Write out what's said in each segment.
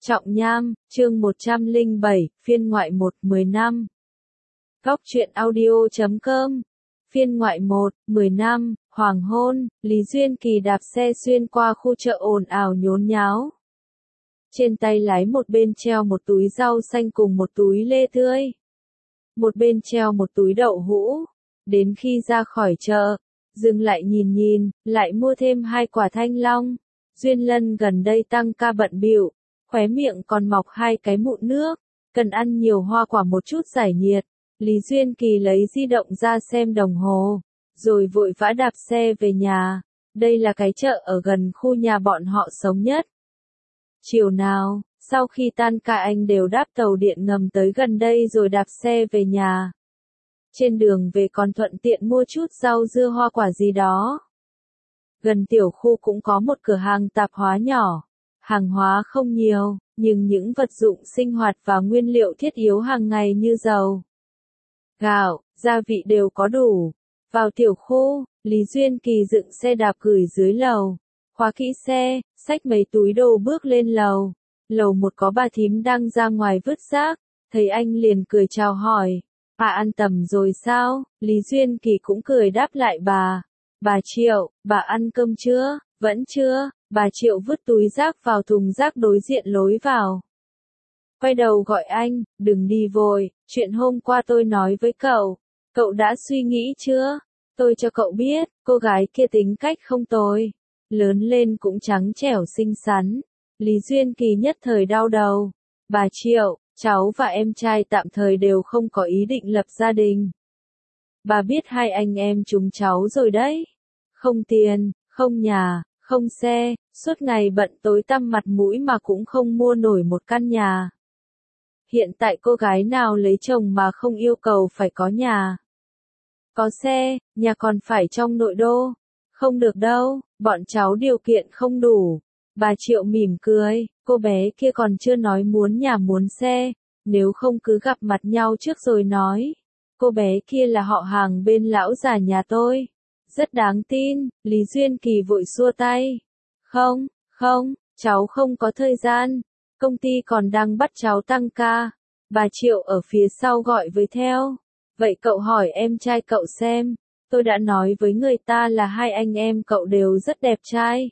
Trọng Nham, chương 107, phiên ngoại 1, 10 năm. Góc truyện audio.com. Phiên ngoại 1, 10 năm, hoàng hôn, Lý Duyên Kỳ đạp xe xuyên qua khu chợ ồn ào nhốn nháo. Trên tay lái một bên treo một túi rau xanh cùng một túi lê tươi. Một bên treo một túi đậu hũ. Đến khi ra khỏi chợ, dừng lại nhìn, lại mua thêm 2 quả thanh long. Duyên Lân gần đây tăng ca bận bịu, khóe miệng còn mọc 2 cái mụn nước, cần ăn nhiều hoa quả một chút giải nhiệt. Lý Duyên Kỳ lấy di động ra xem đồng hồ, rồi vội vã đạp xe về nhà. Đây là cái chợ ở gần khu nhà bọn họ sống nhất. Chiều nào, sau khi tan ca anh đều đáp tàu điện ngầm tới gần đây rồi đạp xe về nhà. Trên đường về còn thuận tiện mua chút rau dưa hoa quả gì đó. Gần tiểu khu cũng có một cửa hàng tạp hóa nhỏ. Hàng hóa không nhiều, nhưng những vật dụng sinh hoạt và nguyên liệu thiết yếu hàng ngày như dầu, gạo, gia vị đều có đủ. Vào tiểu khu, Lý Duyên Kỳ dựng xe đạp gửi dưới lầu, khóa kỹ xe, xách mấy túi đồ bước lên lầu. Lầu 1 có bà thím đang ra ngoài vứt rác, thấy anh liền cười chào hỏi. Bà ăn tầm rồi sao? Lý Duyên Kỳ cũng cười đáp lại bà. Bà Triệu, bà ăn cơm chưa? Vẫn chưa. Bà Triệu vứt túi rác vào thùng rác đối diện lối vào. Quay đầu gọi anh, đừng đi vội, chuyện hôm qua tôi nói với cậu đã suy nghĩ chưa? Tôi cho cậu biết, cô gái kia tính cách không tồi, lớn lên cũng trắng trẻo xinh xắn. Lý Duyên Kỳ nhất thời đau đầu. Bà Triệu, cháu và em trai tạm thời đều không có ý định lập gia đình. Bà biết 2 anh em chúng cháu rồi đấy. Không tiền, không nhà, không xe, suốt ngày bận tối tăm mặt mũi mà cũng không mua nổi một căn nhà. Hiện tại cô gái nào lấy chồng mà không yêu cầu phải có nhà, có xe, nhà còn phải trong nội đô. Không được đâu, bọn cháu điều kiện không đủ. Bà Triệu mỉm cười, cô bé kia còn chưa nói muốn nhà muốn xe, nếu không cứ gặp mặt nhau trước rồi nói. Cô bé kia là họ hàng bên lão già nhà tôi. Rất đáng tin. Lý Duyên Kỳ vội xua tay. Không, cháu không có thời gian. Công ty còn đang bắt cháu tăng ca. Bà Triệu ở phía sau gọi với theo. Vậy cậu hỏi em trai cậu xem. Tôi đã nói với người ta là 2 anh em cậu đều rất đẹp trai.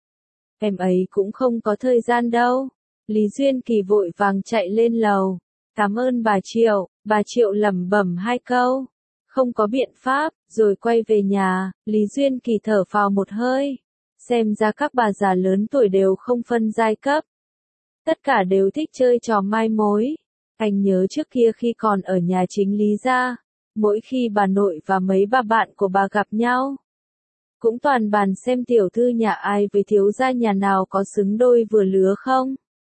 Em ấy cũng không có thời gian đâu. Lý Duyên Kỳ vội vàng chạy lên lầu. Cảm ơn bà Triệu lẩm bẩm 2 câu. Không có biện pháp, rồi quay về nhà. Lý Duyên Kỳ thở phào một hơi. Xem ra các bà già lớn tuổi đều không phân giai cấp. Tất cả đều thích chơi trò mai mối. Anh nhớ trước kia khi còn ở nhà chính Lý gia, mỗi khi bà nội và mấy bà bạn của bà gặp nhau, cũng toàn bàn xem tiểu thư nhà ai với thiếu gia nhà nào có xứng đôi vừa lứa không.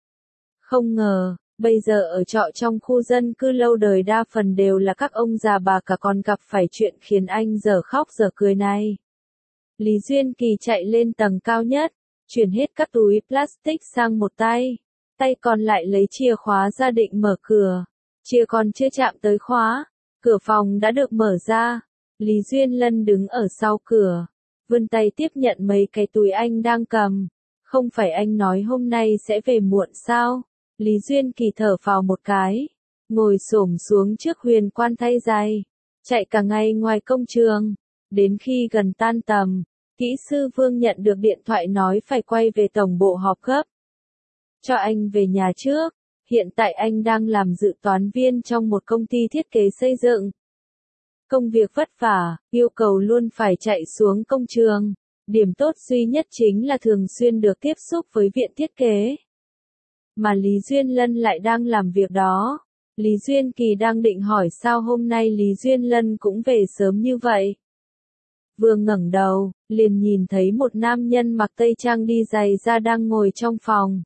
Không ngờ, bây giờ ở trọ trong khu dân cư lâu đời đa phần đều là các ông già bà cả còn gặp phải chuyện khiến anh dở khóc dở cười này. Lý Duyên Kỳ chạy lên tầng cao nhất, chuyển hết các túi plastic sang một tay. Tay còn lại lấy chìa khóa ra định mở cửa. Chìa còn chưa chạm tới khóa, cửa phòng đã được mở ra. Lý Duyên Lân đứng ở sau cửa, vươn tay tiếp nhận mấy cái túi anh đang cầm. Không phải anh nói hôm nay sẽ về muộn sao? Lý Duyên Kỳ thở phào một cái, ngồi xổm xuống trước huyền quan thay giày, chạy cả ngày ngoài công trường. Đến khi gần tan tầm, kỹ sư Vương nhận được điện thoại nói phải quay về tổng bộ họp gấp. Cho anh về nhà trước, hiện tại anh đang làm dự toán viên trong một công ty thiết kế xây dựng. Công việc vất vả, yêu cầu luôn phải chạy xuống công trường. Điểm tốt duy nhất chính là thường xuyên được tiếp xúc với viện thiết kế. Mà Lý Duyên Lân lại đang làm việc đó. Lý Duyên Kỳ đang định hỏi sao hôm nay Lý Duyên Lân cũng về sớm như vậy. Vừa ngẩng đầu, liền nhìn thấy một nam nhân mặc tây trang đi giày da đang ngồi trong phòng.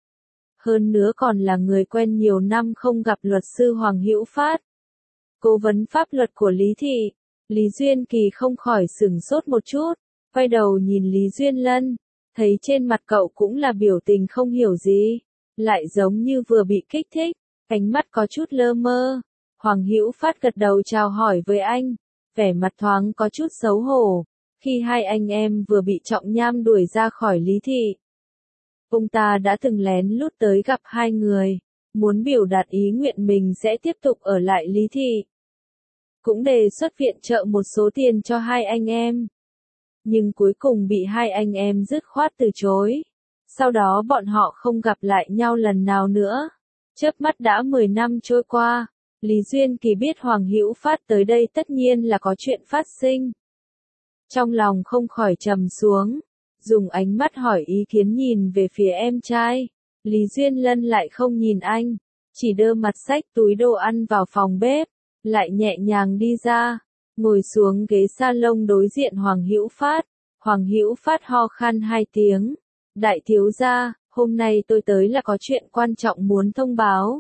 Hơn nữa còn là người quen nhiều năm không gặp luật sư Hoàng Hữu Phát, cố vấn pháp luật của Lý Thị. Lý Duyên Kỳ không khỏi sửng sốt một chút, quay đầu nhìn Lý Duyên Lân, thấy trên mặt cậu cũng là biểu tình không hiểu gì, lại giống như vừa bị kích thích, ánh mắt có chút lơ mơ. Hoàng Hữu Phát gật đầu chào hỏi với anh, vẻ mặt thoáng có chút xấu hổ, khi 2 anh em vừa bị Trọng Nham đuổi ra khỏi Lý Thị. ông ta đã từng lén lút tới gặp hai người, muốn biểu đạt ý nguyện mình sẽ tiếp tục ở lại Lý Thị. Cũng đề xuất viện trợ một số tiền cho hai anh em. Nhưng cuối cùng bị hai anh em dứt khoát từ chối. Sau đó bọn họ không gặp lại nhau lần nào nữa. Chớp mắt đã 10 năm trôi qua, Lý Duyên Kỳ biết Hoàng Hữu Phát tới đây tất nhiên là có chuyện phát sinh. Trong lòng không khỏi trầm xuống, dùng ánh mắt hỏi ý kiến nhìn về phía em trai. Lý Duyên Lân lại không nhìn anh, chỉ đơ mặt xách túi đồ ăn vào phòng bếp, lại nhẹ nhàng đi ra, ngồi xuống ghế salon đối diện Hoàng Hữu Phát. Hoàng Hữu Phát ho khan 2 tiếng. Đại thiếu gia, hôm nay tôi tới là có chuyện quan trọng muốn thông báo.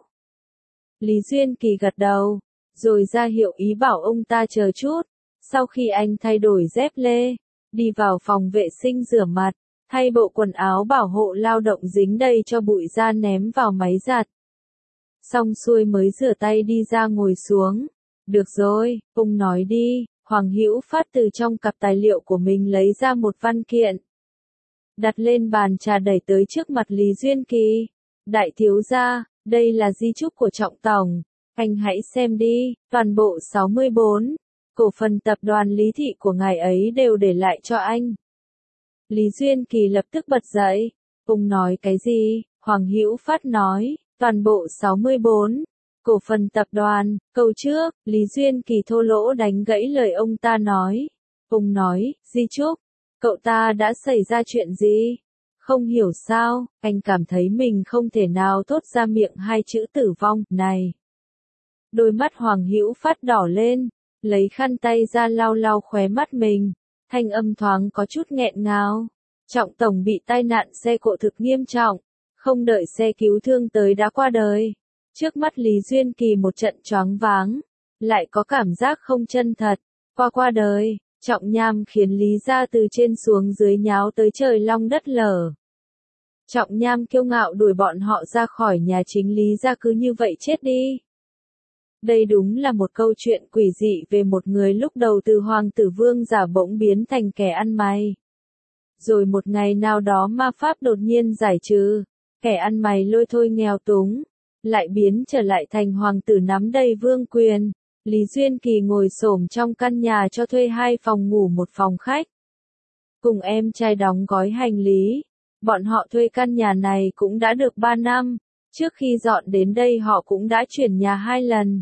Lý Duyên Kỳ gật đầu, rồi ra hiệu ý bảo ông ta chờ chút. Sau khi anh thay đổi dép lê, đi vào phòng vệ sinh rửa mặt, thay bộ quần áo bảo hộ lao động dính đầy cho bụi ra ném vào máy giặt. Xong xuôi mới rửa tay đi ra ngồi xuống. Được rồi, ông nói đi. Hoàng Hữu Phát từ trong cặp tài liệu của mình lấy ra một văn kiện, đặt lên bàn trà đẩy tới trước mặt Lý Duyên Kỳ. Đại thiếu gia, đây là di chúc của Trọng Tổng, anh hãy xem đi, toàn bộ 64 cổ phần tập đoàn Lý Thị của ngài ấy đều để lại cho anh. Lý Duyên Kỳ lập tức bật dậy, ông nói cái gì? Hoàng Hữu Phát nói, toàn bộ 64 cổ phần tập đoàn. Câu trước, Lý Duyên Kỳ thô lỗ đánh gãy lời ông ta nói. Ông nói, di chúc, cậu ta đã xảy ra chuyện gì? Không hiểu sao, anh cảm thấy mình không thể nào thốt ra miệng hai chữ tử vong này. Đôi mắt Hoàng Hữu Phát đỏ lên, lấy khăn tay ra lau lau khóe mắt mình, thanh âm thoáng có chút nghẹn ngào. Trọng Tổng bị tai nạn xe cộ thực nghiêm trọng, không đợi xe cứu thương tới đã qua đời. Trước mắt Lý Duyên Kỳ một trận choáng váng, lại có cảm giác không chân thật. Qua đời, Trọng Nham khiến Lý gia từ trên xuống dưới nháo tới trời long đất lở. Trọng Nham kiêu ngạo đuổi bọn họ ra khỏi nhà chính Lý gia cứ như vậy chết đi. Đây đúng là một câu chuyện quỷ dị về một người lúc đầu từ hoàng tử vương giả bỗng biến thành kẻ ăn mày. Rồi một ngày nào đó ma pháp đột nhiên giải trừ, kẻ ăn mày lôi thôi nghèo túng, lại biến trở lại thành hoàng tử nắm đầy vương quyền. Lý Duyên Kỳ ngồi xổm trong căn nhà cho thuê 2 phòng ngủ 1 phòng khách. Cùng em trai đóng gói hành lý. Bọn họ thuê căn nhà này cũng đã được 3 năm. Trước khi dọn đến đây họ cũng đã chuyển nhà 2 lần.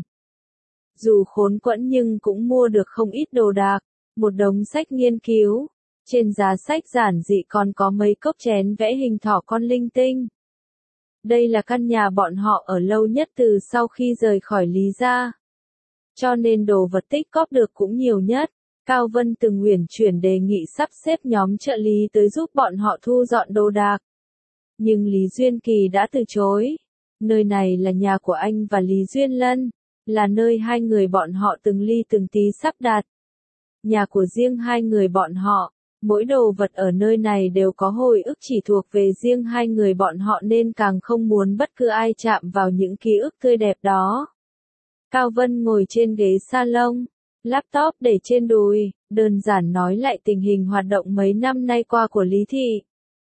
Dù khốn quẫn nhưng cũng mua được không ít đồ đạc. Một đống sách nghiên cứu. Trên giá sách giản dị còn có mấy cốc chén vẽ hình thỏ con linh tinh. Đây là căn nhà bọn họ ở lâu nhất từ sau khi rời khỏi Lý gia. Cho nên đồ vật tích cóp được cũng nhiều nhất. Cao Vân từng uyển chuyển đề nghị sắp xếp nhóm trợ lý tới giúp bọn họ thu dọn đồ đạc. Nhưng Lý Duyên Kỳ đã từ chối. Nơi này là nhà của anh và Lý Duyên Lân, là nơi hai người bọn họ từng ly từng tí sắp đặt. Nhà của riêng hai người bọn họ, mỗi đồ vật ở nơi này đều có hồi ức chỉ thuộc về riêng hai người bọn họ nên càng không muốn bất cứ ai chạm vào những ký ức tươi đẹp đó. Cao Vân ngồi trên ghế salon, laptop để trên đùi, đơn giản nói lại tình hình hoạt động mấy năm nay qua của Lý Thị.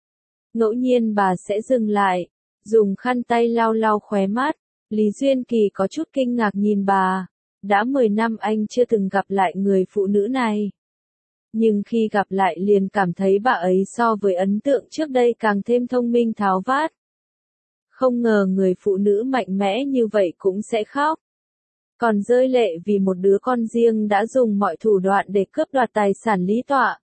Ngẫu nhiên bà sẽ dừng lại, dùng khăn tay lau lau khóe mắt. Lý Duyên Kỳ có chút kinh ngạc nhìn bà. Đã 10 năm anh chưa từng gặp lại người phụ nữ này. Nhưng khi gặp lại liền cảm thấy bà ấy so với ấn tượng trước đây càng thêm thông minh tháo vát. Không ngờ người phụ nữ mạnh mẽ như vậy cũng sẽ khóc. Còn rơi lệ vì một đứa con riêng đã dùng mọi thủ đoạn để cướp đoạt tài sản Lý Tọa.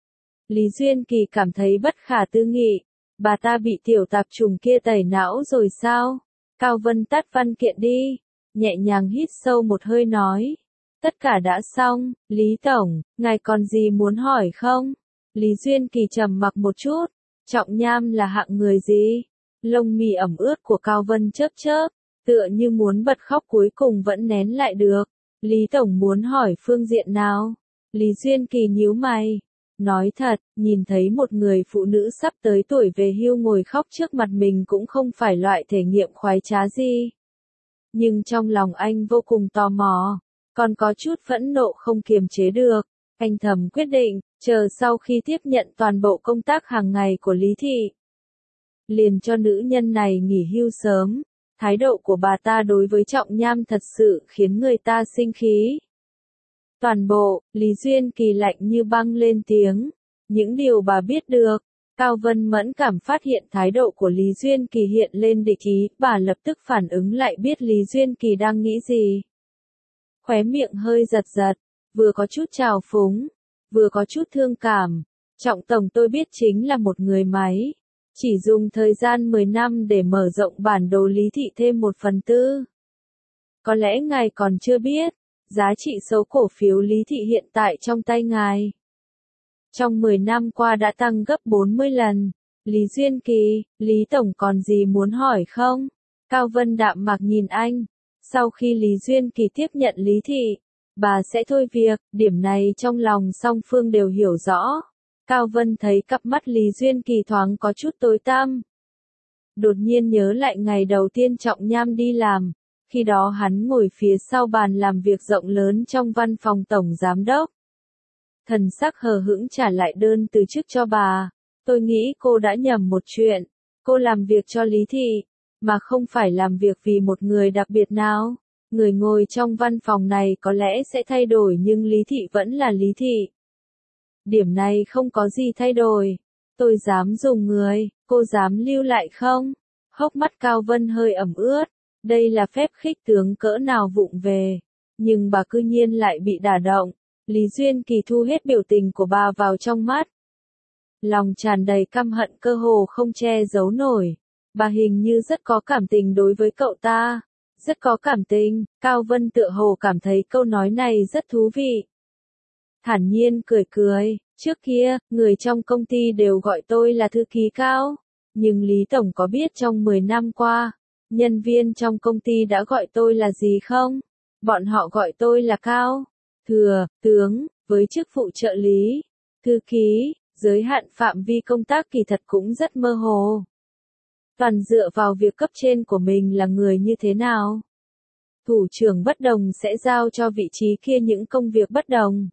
Lý Duyên Kỳ cảm thấy bất khả tư nghị. Bà ta bị tiểu tạp trùng kia tẩy não rồi sao? Cao Vân tắt văn kiện đi. Nhẹ nhàng hít sâu một hơi nói. Tất cả đã xong, Lý Tổng, ngài còn gì muốn hỏi không? Lý Duyên Kỳ trầm mặc một chút. Trọng Nham là hạng người gì? Lông mi ẩm ướt của Cao Vân chớp chớp, tựa như muốn bật khóc cuối cùng vẫn nén lại được. Lý Tổng muốn hỏi phương diện nào? Lý Duyên Kỳ nhíu mày. Nói thật, nhìn thấy một người phụ nữ sắp tới tuổi về hưu ngồi khóc trước mặt mình cũng không phải loại thể nghiệm khoái trá gì. Nhưng trong lòng anh vô cùng tò mò, còn có chút phẫn nộ không kiềm chế được. Anh thầm quyết định, chờ sau khi tiếp nhận toàn bộ công tác hàng ngày của Lý Thị, liền cho nữ nhân này nghỉ hưu sớm. Thái độ của bà ta đối với Trọng Nham thật sự khiến người ta sinh khí. Toàn bộ, Lý Duyên Kỳ lạnh như băng lên tiếng. Những điều bà biết được. Cao Vân mẫn cảm phát hiện thái độ của Lý Duyên Kỳ hiện lên địch ý, bà lập tức phản ứng lại biết Lý Duyên Kỳ đang nghĩ gì. Khóe miệng hơi giật giật, vừa có chút trào phúng, vừa có chút thương cảm. Trọng tổng tôi biết chính là một người máy. Chỉ dùng thời gian 10 năm để mở rộng bản đồ Lý thị thêm 1/4. Có lẽ ngài còn chưa biết, giá trị số cổ phiếu Lý thị hiện tại trong tay ngài. Trong 10 năm qua đã tăng gấp 40 lần. Lý Duyên Kỳ, Lý Tổng còn gì muốn hỏi không? Cao Vân đạm mạc nhìn anh. Sau khi Lý Duyên Kỳ tiếp nhận Lý thị, bà sẽ thôi việc, điểm này trong lòng song phương đều hiểu rõ. Cao Vân thấy cặp mắt Lý Duyên Kỳ thoáng có chút tối tăm. Đột nhiên nhớ lại ngày đầu tiên Trọng Nham đi làm, khi đó hắn ngồi phía sau bàn làm việc rộng lớn trong văn phòng tổng giám đốc. Thần sắc hờ hững trả lại đơn từ chức cho bà. Tôi nghĩ cô đã nhầm một chuyện. Cô làm việc cho Lý thị, mà không phải làm việc vì một người đặc biệt nào. Người ngồi trong văn phòng này có lẽ sẽ thay đổi nhưng Lý thị vẫn là Lý thị. Điểm này không có gì thay đổi. Tôi dám dùng người, cô dám lưu lại không? Hốc mắt Cao Vân hơi ẩm ướt. Đây là phép khích tướng cỡ nào vụng về. Nhưng bà cư nhiên lại bị đả động. Lý Duyên Kỳ thu hết biểu tình của bà vào trong mắt. Lòng tràn đầy căm hận cơ hồ không che giấu nổi. Bà hình như rất có cảm tình đối với cậu ta. Rất có cảm tình, Cao Vân tựa hồ cảm thấy câu nói này rất thú vị. Thản nhiên cười cười, trước kia, người trong công ty đều gọi tôi là thư ký Cao. Nhưng Lý Tổng có biết trong 10 năm qua, nhân viên trong công ty đã gọi tôi là gì không? Bọn họ gọi tôi là Cao, Thừa, Tướng, với chức vụ trợ lý, thư ký, giới hạn phạm vi công tác kỳ thật cũng rất mơ hồ. Toàn dựa vào việc cấp trên của mình là người như thế nào. Thủ trưởng bất đồng sẽ giao cho vị trí kia những công việc bất đồng.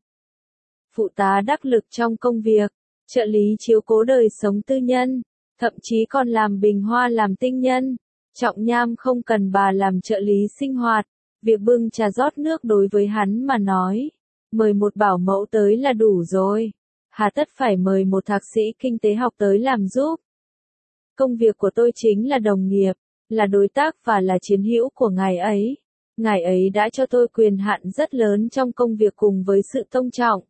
Phụ tá đắc lực trong công việc, trợ lý chiếu cố đời sống tư nhân, thậm chí còn làm bình hoa làm tinh nhân. Trọng Nham không cần bà làm trợ lý sinh hoạt, việc bưng trà rót nước đối với hắn mà nói, mời một bảo mẫu tới là đủ rồi. Hà tất phải mời một thạc sĩ kinh tế học tới làm giúp. Công việc của tôi chính là đồng nghiệp, là đối tác và là chiến hữu của ngài ấy. Ngài ấy đã cho tôi quyền hạn rất lớn trong công việc cùng với sự tôn trọng.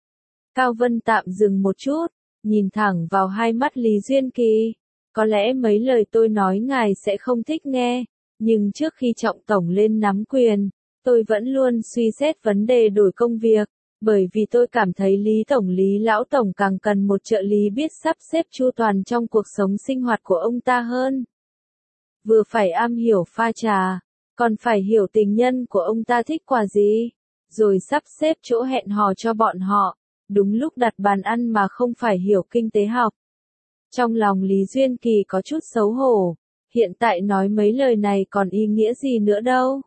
Cao Vân tạm dừng một chút, nhìn thẳng vào hai mắt Lý Duyên Kỳ. Có lẽ mấy lời tôi nói ngài sẽ không thích nghe, nhưng trước khi Trọng Tổng lên nắm quyền, tôi vẫn luôn suy xét vấn đề đổi công việc, bởi vì tôi cảm thấy Lý Tổng Lý Lão Tổng càng cần một trợ lý biết sắp xếp chu toàn trong cuộc sống sinh hoạt của ông ta hơn. Vừa phải am hiểu pha trà, còn phải hiểu tình nhân của ông ta thích quà gì, rồi sắp xếp chỗ hẹn hò cho bọn họ, đúng lúc đặt bàn ăn mà không phải hiểu kinh tế học. Trong lòng Lý Duyên Kỳ có chút xấu hổ, hiện tại nói mấy lời này còn ý nghĩa gì nữa đâu.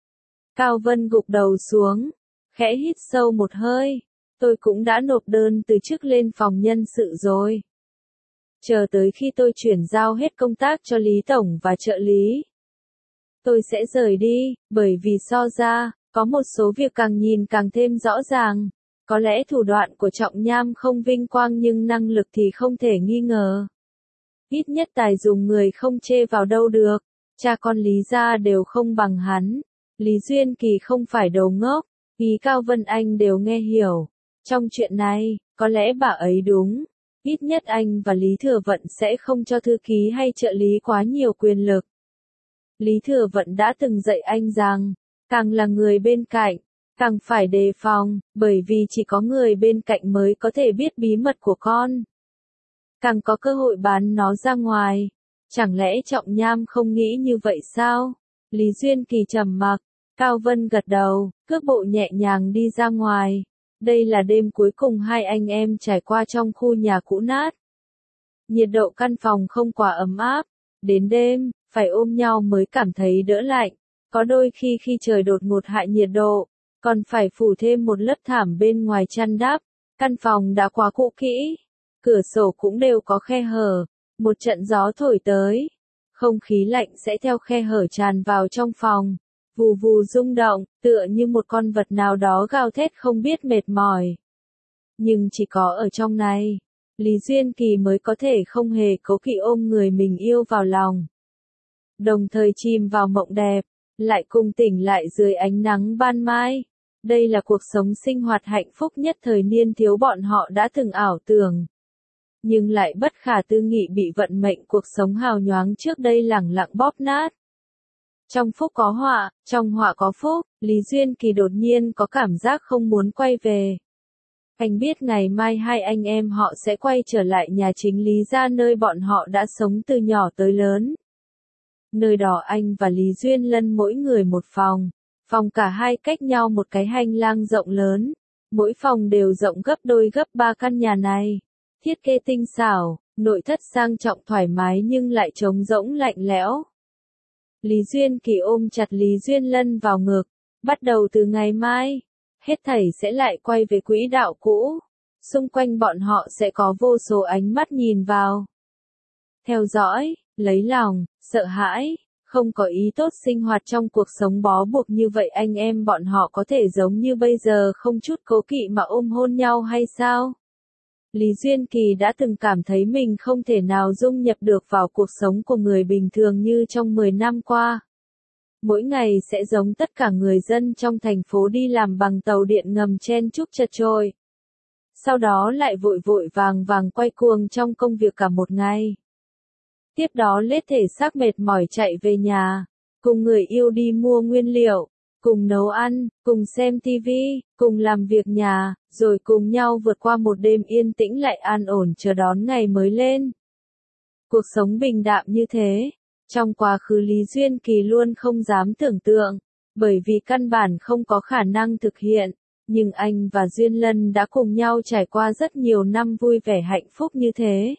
Cao Vân gục đầu xuống, khẽ hít sâu một hơi, tôi cũng đã nộp đơn từ chức lên phòng nhân sự rồi. Chờ tới khi tôi chuyển giao hết công tác cho Lý Tổng và trợ lý, tôi sẽ rời đi, bởi vì so ra, có một số việc càng nhìn càng thêm rõ ràng. Có lẽ thủ đoạn của Trọng Nham không vinh quang nhưng năng lực thì không thể nghi ngờ. Ít nhất tài dùng người không chê vào đâu được, cha con Lý gia đều không bằng hắn. Lý Duyên Kỳ không phải đồ ngốc, ý Cao Vân Anh đều nghe hiểu. Trong chuyện này, có lẽ bà ấy đúng. Ít nhất anh và Lý Thừa Vận sẽ không cho thư ký hay trợ lý quá nhiều quyền lực. Lý Thừa Vận đã từng dạy anh rằng, càng là người bên cạnh, càng phải đề phòng, bởi vì chỉ có người bên cạnh mới có thể biết bí mật của con. Càng có cơ hội bán nó ra ngoài. Chẳng lẽ Trọng Nham không nghĩ như vậy sao? Lý Duyên Kỳ trầm mặc, Cao Vân gật đầu, cước bộ nhẹ nhàng đi ra ngoài. Đây là đêm cuối cùng hai anh em trải qua trong khu nhà cũ nát. Nhiệt độ căn phòng không quá ấm áp. Đến đêm, phải ôm nhau mới cảm thấy đỡ lạnh. Có đôi khi trời đột ngột hạ nhiệt độ, còn phải phủ thêm một lớp thảm bên ngoài chăn đắp. Căn phòng đã quá cũ kỹ, cửa sổ cũng đều có khe hở, Một trận gió thổi tới, không khí lạnh sẽ theo khe hở tràn vào trong phòng, vù vù rung động, tựa như một con vật nào đó gào thét không biết mệt mỏi. Nhưng chỉ có ở trong này, Lý Duyên Kỳ mới có thể không hề cố kỵ ôm người mình yêu vào lòng. Đồng thời chìm vào mộng đẹp, lại cùng tỉnh lại dưới ánh nắng ban mai. Đây là cuộc sống sinh hoạt hạnh phúc nhất thời niên thiếu bọn họ đã từng ảo tưởng. Nhưng lại bất khả tư nghị bị vận mệnh cuộc sống hào nhoáng trước đây lẳng lặng bóp nát. Trong phúc có họa, trong họa có phúc, Lý Duyên Kỳ đột nhiên có cảm giác không muốn quay về. Anh biết ngày mai hai anh em họ sẽ quay trở lại nhà chính Lý gia nơi bọn họ đã sống từ nhỏ tới lớn. Nơi đó anh và Lý Duyên Lân mỗi người một phòng, phòng cả hai cách nhau một cái hành lang rộng lớn, mỗi phòng đều rộng gấp đôi gấp ba căn nhà này. Thiết kế tinh xảo, nội thất sang trọng thoải mái nhưng lại trống rỗng lạnh lẽo. Lý Duyên Kỳ ôm chặt Lý Duyên Lân vào ngực, bắt đầu từ ngày mai, hết thảy sẽ lại quay về quỹ đạo cũ, xung quanh bọn họ sẽ có vô số ánh mắt nhìn vào. Theo dõi, lấy lòng, sợ hãi, không có ý tốt sinh hoạt trong cuộc sống bó buộc như vậy anh em bọn họ có thể giống như bây giờ không chút cố kỵ mà ôm hôn nhau hay sao? Lý Duyên Kỳ đã từng cảm thấy mình không thể nào dung nhập được vào cuộc sống của người bình thường như trong 10 năm qua. Mỗi ngày sẽ giống tất cả người dân trong thành phố đi làm bằng tàu điện ngầm chen chúc chật chội. Sau đó lại vội vội vàng vàng quay cuồng trong công việc cả một ngày. Tiếp đó lết thể xác mệt mỏi chạy về nhà, cùng người yêu đi mua nguyên liệu, cùng nấu ăn, cùng xem tivi, cùng làm việc nhà, rồi cùng nhau vượt qua một đêm yên tĩnh lại an ổn chờ đón ngày mới lên. Cuộc sống bình đạm như thế, trong quá khứ Lý Duyên Kỳ luôn không dám tưởng tượng, bởi vì căn bản không có khả năng thực hiện, nhưng anh và Duyên Lân đã cùng nhau trải qua rất nhiều năm vui vẻ hạnh phúc như thế.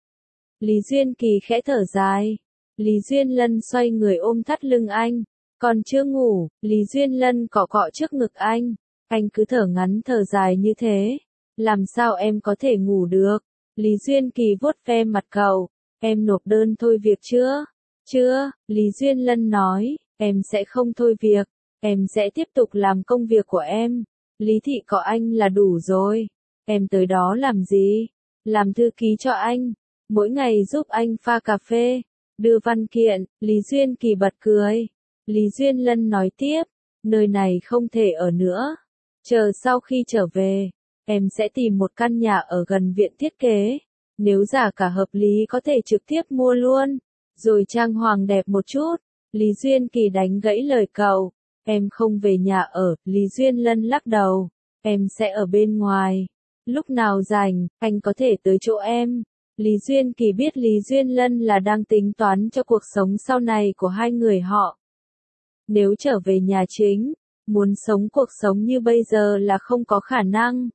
Lý Duyên Kỳ khẽ thở dài, Lý Duyên Lân xoay người ôm thắt lưng anh. Còn chưa ngủ, Lý Duyên Lân cọ cọ trước ngực anh cứ thở ngắn thở dài như thế. Làm sao em có thể ngủ được? Lý Duyên Kỳ vuốt ve mặt cậu, em nộp đơn thôi việc chưa? Chưa, Lý Duyên Lân nói, em sẽ không thôi việc, em sẽ tiếp tục làm công việc của em. Lý thị có anh là đủ rồi, em tới đó làm gì? Làm thư ký cho anh, mỗi ngày giúp anh pha cà phê, đưa văn kiện. Lý Duyên Kỳ bật cười. Lý Duyên Lân nói tiếp, nơi này không thể ở nữa. Chờ sau khi trở về, em sẽ tìm một căn nhà ở gần viện thiết kế. Nếu giá cả hợp lý có thể trực tiếp mua luôn, rồi trang hoàng đẹp một chút. Lý Duyên Kỳ đánh gãy lời cậu, em không về nhà ở. Lý Duyên Lân lắc đầu, em sẽ ở bên ngoài. Lúc nào rảnh, anh có thể tới chỗ em. Lý Duyên Kỳ biết Lý Duyên Lân là đang tính toán cho cuộc sống sau này của hai người họ. Nếu trở về nhà chính, muốn sống cuộc sống như bây giờ là không có khả năng.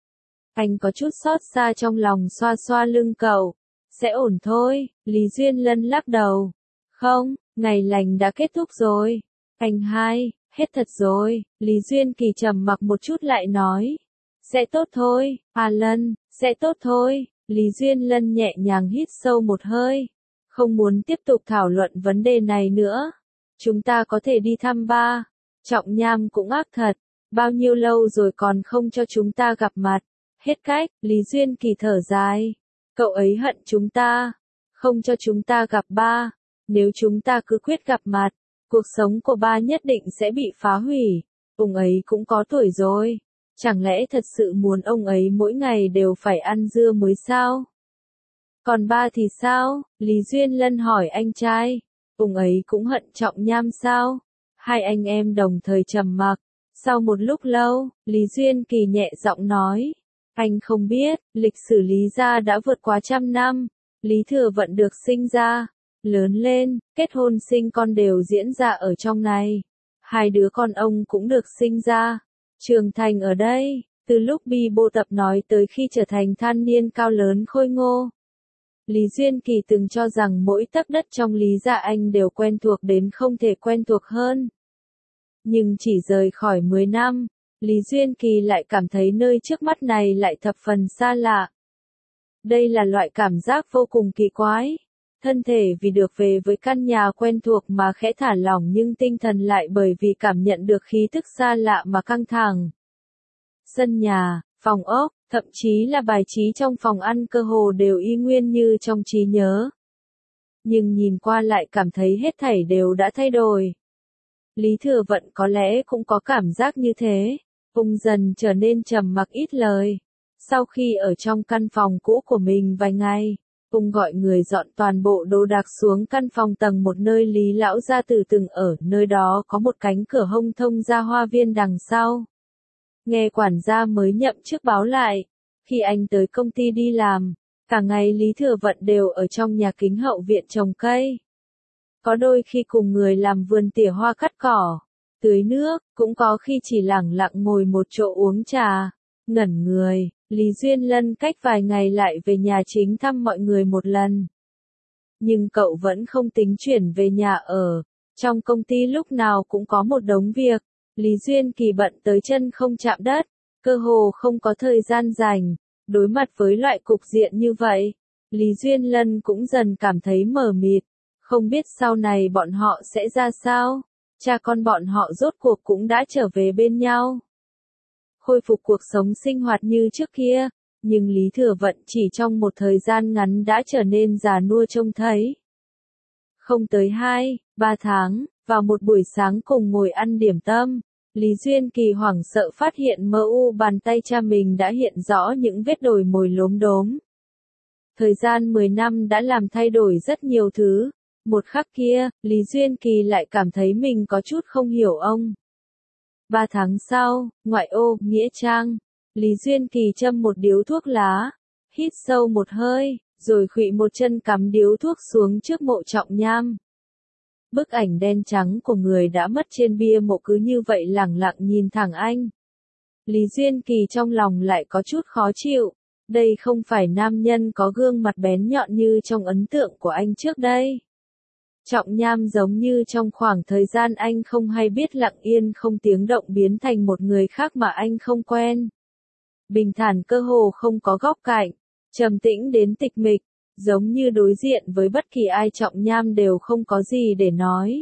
Anh có chút xót xa trong lòng xoa xoa lưng cậu. Sẽ ổn thôi, Lý Duyên Lân lắc đầu. Không, ngày lành đã kết thúc rồi. Anh hai, hết thật rồi, Lý Duyên Kỳ trầm mặc một chút lại nói. Sẽ tốt thôi, à Lân, sẽ tốt thôi. Lý Duyên Lân nhẹ nhàng hít sâu một hơi. Không muốn tiếp tục thảo luận vấn đề này nữa. Chúng ta có thể đi thăm ba. Trọng Nham cũng ác thật. Bao nhiêu lâu rồi còn không cho chúng ta gặp mặt. Hết cách, Lý Duyên Kỳ thở dài. Cậu ấy hận chúng ta. Không cho chúng ta gặp ba. Nếu chúng ta cứ quyết gặp mặt, cuộc sống của ba nhất định sẽ bị phá hủy. Ông ấy cũng có tuổi rồi. Chẳng lẽ thật sự muốn ông ấy mỗi ngày đều phải ăn dưa muối sao? Còn ba thì sao? Lý Duyên Lân hỏi anh trai. Ông ấy cũng hận Trọng Nham sao? Hai anh em đồng thời trầm mặc. Sau một lúc lâu, Lý Duyên Kỳ nhẹ giọng nói. Anh không biết, lịch sử Lý gia đã vượt qua 100 năm. Lý Thừa Vận được sinh ra, lớn lên, kết hôn sinh con đều diễn ra ở trong này. Hai đứa con ông cũng được sinh ra, trưởng thành ở đây, từ lúc Bi Bô Tập nói tới khi trở thành thanh niên cao lớn khôi ngô. Lý Duyên Kỳ từng cho rằng mỗi tấc đất trong Lý gia anh đều quen thuộc đến không thể quen thuộc hơn. Nhưng chỉ rời khỏi 10 năm, Lý Duyên Kỳ lại cảm thấy nơi trước mắt này lại thập phần xa lạ. Đây là loại cảm giác vô cùng kỳ quái. Thân thể vì được về với căn nhà quen thuộc mà khẽ thả lỏng nhưng tinh thần lại bởi vì cảm nhận được khí thức xa lạ mà căng thẳng. Sân nhà, phòng ốc, thậm chí là bài trí trong phòng ăn cơ hồ đều y nguyên như trong trí nhớ. Nhưng nhìn qua lại cảm thấy hết thảy đều đã thay đổi. Lý Thừa Vận có lẽ cũng có cảm giác như thế. Ông dần trở nên trầm mặc ít lời. Sau khi ở trong căn phòng cũ của mình vài ngày, ông gọi người dọn toàn bộ đồ đạc xuống căn phòng tầng một nơi Lý Lão gia tử từng ở, nơi đó có một cánh cửa hông thông ra hoa viên đằng sau. Nghe quản gia mới nhậm chức báo lại, khi anh tới công ty đi làm, cả ngày Lý Thừa Vận đều ở trong nhà kính hậu viện trồng cây. Có đôi khi cùng người làm vườn tỉa hoa cắt cỏ, tưới nước, cũng có khi chỉ lẳng lặng ngồi một chỗ uống trà, ngẩn người. Lý Duyên Lân cách vài ngày lại về nhà chính thăm mọi người một lần. Nhưng cậu vẫn không tính chuyển về nhà ở. Trong công ty lúc nào cũng có một đống việc. Lý Duyên Kỳ bận tới chân không chạm đất, cơ hồ không có thời gian rảnh. Đối mặt với loại cục diện như vậy, Lý Duyên Lân cũng dần cảm thấy mờ mịt. Không biết sau này bọn họ sẽ ra sao. Cha con bọn họ rốt cuộc cũng đã trở về bên nhau. Khôi phục cuộc sống sinh hoạt như trước kia, nhưng Lý Thừa Vận chỉ trong một thời gian ngắn đã trở nên già nua trông thấy. Không tới 2-3 tháng, vào một buổi sáng cùng ngồi ăn điểm tâm, Lý Duyên Kỳ hoảng sợ phát hiện mờ u bàn tay cha mình đã hiện rõ những vết đồi mồi lốm đốm. Thời gian 10 năm đã làm thay đổi rất nhiều thứ. Một khắc kia, Lý Duyên Kỳ lại cảm thấy mình có chút không hiểu ông. 3 tháng sau, ngoại ô, Nghĩa Trang, Lý Duyên Kỳ châm một điếu thuốc lá, hít sâu một hơi, rồi khuỵu một chân cắm điếu thuốc xuống trước mộ Trọng Nham. Bức ảnh đen trắng của người đã mất trên bia mộ cứ như vậy lẳng lặng nhìn thẳng anh. Lý Duyên Kỳ trong lòng lại có chút khó chịu, đây không phải nam nhân có gương mặt bén nhọn như trong ấn tượng của anh trước đây. Trọng Nham giống như trong khoảng thời gian anh không hay biết lặng yên không tiếng động biến thành một người khác mà anh không quen. Bình thản cơ hồ không có góc cạnh, trầm tĩnh đến tịch mịch, giống như đối diện với bất kỳ ai Trọng Nham đều không có gì để nói.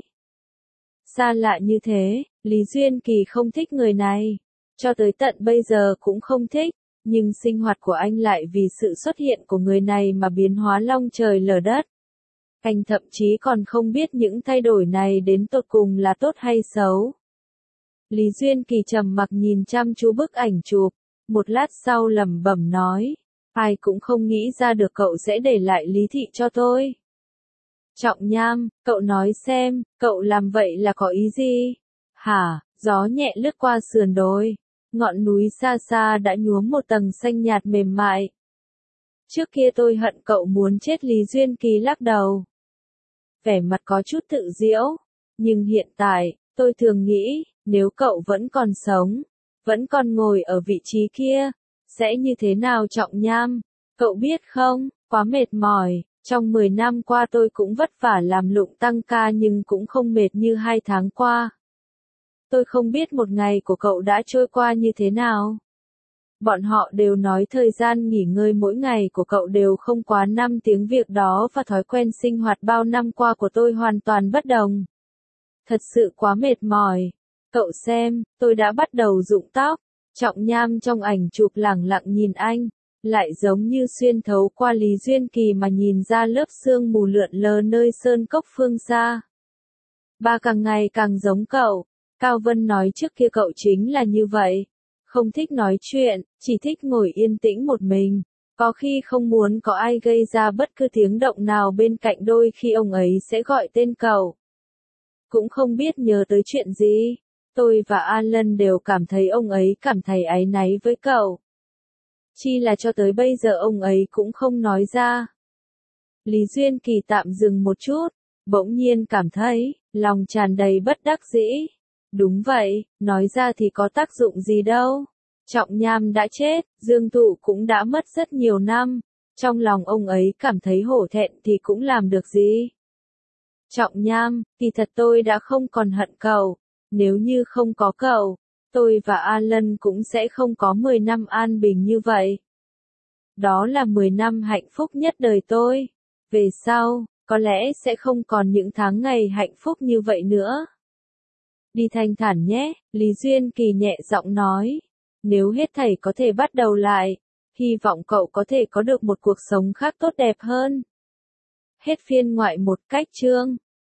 Xa lạ như thế, Lý Duyên Kỳ không thích người này, cho tới tận bây giờ cũng không thích, nhưng sinh hoạt của anh lại vì sự xuất hiện của người này mà biến hóa long trời lở đất. Anh thậm chí còn không biết những thay đổi này đến tột cùng là tốt hay xấu. Lý Duyên Kỳ trầm mặc nhìn chăm chú bức ảnh chụp, một lát sau lẩm bẩm nói, ai cũng không nghĩ ra được cậu sẽ để lại Lý Thị cho tôi. Trọng Nham, cậu nói xem, cậu làm vậy là có ý gì? Hả, gió nhẹ lướt qua sườn đồi, ngọn núi xa xa đã nhuốm một tầng xanh nhạt mềm mại. Trước kia tôi hận cậu muốn chết, Lý Duyên Kỳ lắc đầu. Vẻ mặt có chút tự giễu, nhưng hiện tại, tôi thường nghĩ, nếu cậu vẫn còn sống, vẫn còn ngồi ở vị trí kia, sẽ như thế nào Trọng Nham? Cậu biết không, quá mệt mỏi, trong 10 năm qua tôi cũng vất vả làm lụng tăng ca nhưng cũng không mệt như 2 tháng qua. Tôi không biết một ngày của cậu đã trôi qua như thế nào. Bọn họ đều nói thời gian nghỉ ngơi mỗi ngày của cậu đều không quá 5 tiếng, việc đó và thói quen sinh hoạt bao năm qua của tôi hoàn toàn bất đồng. Thật sự quá mệt mỏi. Cậu xem, tôi đã bắt đầu rụng tóc. Trọng Nham trong ảnh chụp lẳng lặng nhìn anh, lại giống như xuyên thấu qua Lý Duyên Kỳ mà nhìn ra lớp sương mù lượn lờ nơi sơn cốc phương xa. Ba càng ngày càng giống cậu. Cao Vân nói trước kia cậu chính là như vậy. Không thích nói chuyện, chỉ thích ngồi yên tĩnh một mình. Có khi không muốn có ai gây ra bất cứ tiếng động nào bên cạnh, đôi khi ông ấy sẽ gọi tên cậu. Cũng không biết nhớ tới chuyện gì. Tôi và Alan đều cảm thấy ông ấy cảm thấy áy náy với cậu. Chỉ là cho tới bây giờ ông ấy cũng không nói ra. Lý Duyên Kỳ tạm dừng một chút, bỗng nhiên cảm thấy, lòng tràn đầy bất đắc dĩ. Đúng vậy, nói ra thì có tác dụng gì đâu. Trọng Nham đã chết, Dương Thụ cũng đã mất rất nhiều năm. Trong lòng ông ấy cảm thấy hổ thẹn thì cũng làm được gì. Trọng Nham, kỳ thật tôi đã không còn hận cậu. Nếu như không có cậu, tôi và Alan cũng sẽ không có 10 năm an bình như vậy. Đó là 10 năm hạnh phúc nhất đời tôi. Về sau, có lẽ sẽ không còn những tháng ngày hạnh phúc như vậy nữa. Đi thanh thản nhé, Lý Duyên Kỳ nhẹ giọng nói. Nếu hết thảy có thể bắt đầu lại, hy vọng cậu có thể có được một cuộc sống khác tốt đẹp hơn. Hết phiên ngoại một cách chương.